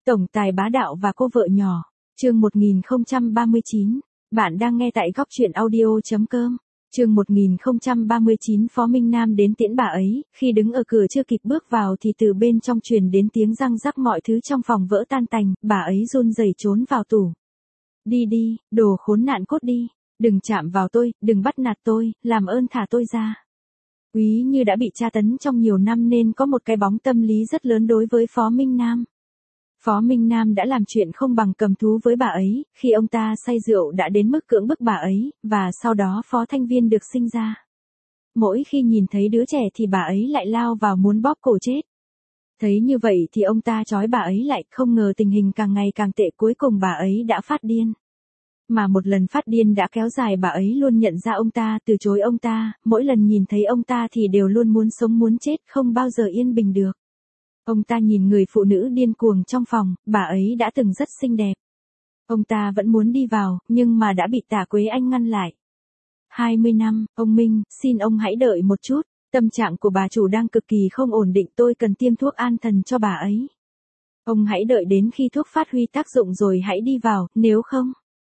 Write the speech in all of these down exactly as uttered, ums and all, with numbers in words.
Tổng tài bá đạo và cô vợ nhỏ, chương một nghìn không trăm ba mươi chín. Bạn đang nghe tại góc truyện audio chấm com. Chương một nghìn không trăm ba mươi chín. Phó Minh Nam đến tiễn bà ấy, khi đứng ở cửa chưa kịp bước vào thì từ bên trong truyền đến tiếng răng rắc, mọi thứ trong phòng vỡ tan tành, bà ấy run rẩy trốn vào tủ. Đi đi, đồ khốn nạn cút đi, đừng chạm vào tôi, đừng bắt nạt tôi, làm ơn thả tôi ra. Úy Như đã bị tra tấn trong nhiều năm nên có một cái bóng tâm lý rất lớn đối với Phó Minh Nam. Phó Minh Nam đã làm chuyện không bằng cầm thú với bà ấy, khi ông ta say rượu đã đến mức cưỡng bức bà ấy, và sau đó Phó Thanh Viên được sinh ra. Mỗi khi nhìn thấy đứa trẻ thì bà ấy lại lao vào muốn bóp cổ chết. Thấy như vậy thì ông ta trói bà ấy lại, không ngờ tình hình càng ngày càng tệ, cuối cùng bà ấy đã phát điên. Mà một lần phát điên đã kéo dài, bà ấy luôn nhận ra ông ta, từ chối ông ta, mỗi lần nhìn thấy ông ta thì đều luôn muốn sống muốn chết, không bao giờ yên bình được. Ông ta nhìn người phụ nữ điên cuồng trong phòng, bà ấy đã từng rất xinh đẹp. Ông ta vẫn muốn đi vào, nhưng mà đã bị Tả Quế Anh ngăn lại. hai mươi năm, ông Minh, xin ông hãy đợi một chút, tâm trạng của bà chủ đang cực kỳ không ổn định, tôi cần tiêm thuốc an thần cho bà ấy. Ông hãy đợi đến khi thuốc phát huy tác dụng rồi hãy đi vào, nếu không...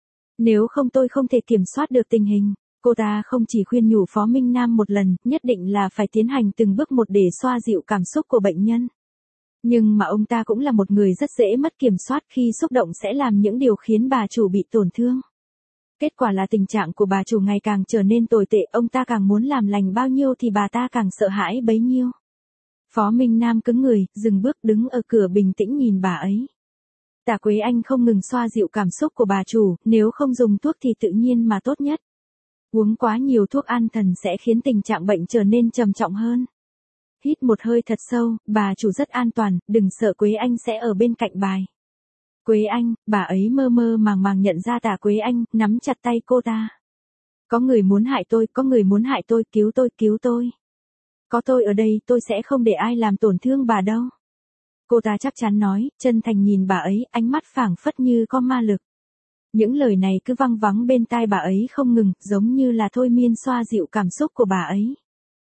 Nếu không tôi không thể kiểm soát được tình hình. Cô ta không chỉ khuyên nhủ Phó Minh Nam một lần, nhất định là phải tiến hành từng bước một để xoa dịu cảm xúc của bệnh nhân. Nhưng mà ông ta cũng là một người rất dễ mất kiểm soát, khi xúc động sẽ làm những điều khiến bà chủ bị tổn thương. Kết quả là tình trạng của bà chủ ngày càng trở nên tồi tệ, ông ta càng muốn làm lành bao nhiêu thì bà ta càng sợ hãi bấy nhiêu. Phó Minh Nam cứng người, dừng bước, đứng ở cửa bình tĩnh nhìn bà ấy. Tả Quế Anh không ngừng xoa dịu cảm xúc của bà chủ, nếu không dùng thuốc thì tự nhiên mà tốt nhất. Uống quá nhiều thuốc an thần sẽ khiến tình trạng bệnh trở nên trầm trọng hơn. Hít một hơi thật sâu, bà chủ rất an toàn, đừng sợ, Quế Anh sẽ ở bên cạnh bài. Quế Anh, bà ấy mơ mơ màng màng nhận ra Tả Quế Anh, nắm chặt tay cô ta. Có người muốn hại tôi, có người muốn hại tôi, cứu tôi, cứu tôi. Có tôi ở đây, tôi sẽ không để ai làm tổn thương bà đâu. Cô ta chắc chắn nói, chân thành nhìn bà ấy, ánh mắt phảng phất như có ma lực. Những lời này cứ văng vắng bên tai bà ấy không ngừng, giống như là thôi miên xoa dịu cảm xúc của bà ấy.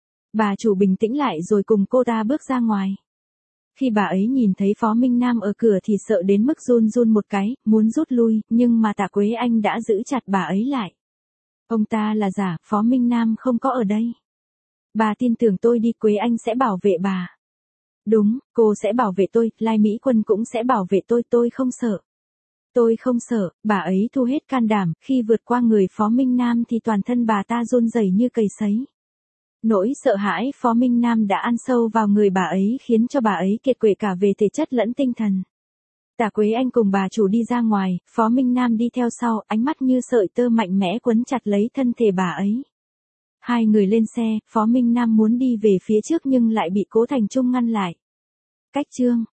Bà chủ bình tĩnh lại rồi cùng cô ta bước ra ngoài. Khi bà ấy nhìn thấy Phó Minh Nam ở cửa thì sợ đến mức run run một cái, muốn rút lui, nhưng mà Tả Quế Anh đã giữ chặt bà ấy lại. Ông ta là giả, Phó Minh Nam không có ở đây. Bà tin tưởng tôi đi, Quế Anh sẽ bảo vệ bà. Đúng, cô sẽ bảo vệ tôi, Lai Mỹ Quân cũng sẽ bảo vệ tôi, tôi không sợ. Tôi không sợ, bà ấy thu hết can đảm, khi vượt qua người Phó Minh Nam thì toàn thân bà ta run rẩy như cầy sấy. Nỗi sợ hãi Phó Minh Nam đã ăn sâu vào người bà ấy, khiến cho bà ấy kiệt quệ cả về thể chất lẫn tinh thần. Tả Quế Anh cùng bà chủ đi ra ngoài, Phó Minh Nam đi theo sau, ánh mắt như sợi tơ mạnh mẽ quấn chặt lấy thân thể bà ấy. Hai người lên xe, Phó Minh Nam muốn đi về phía trước nhưng lại bị Cố Thành Trung ngăn lại. Cách chương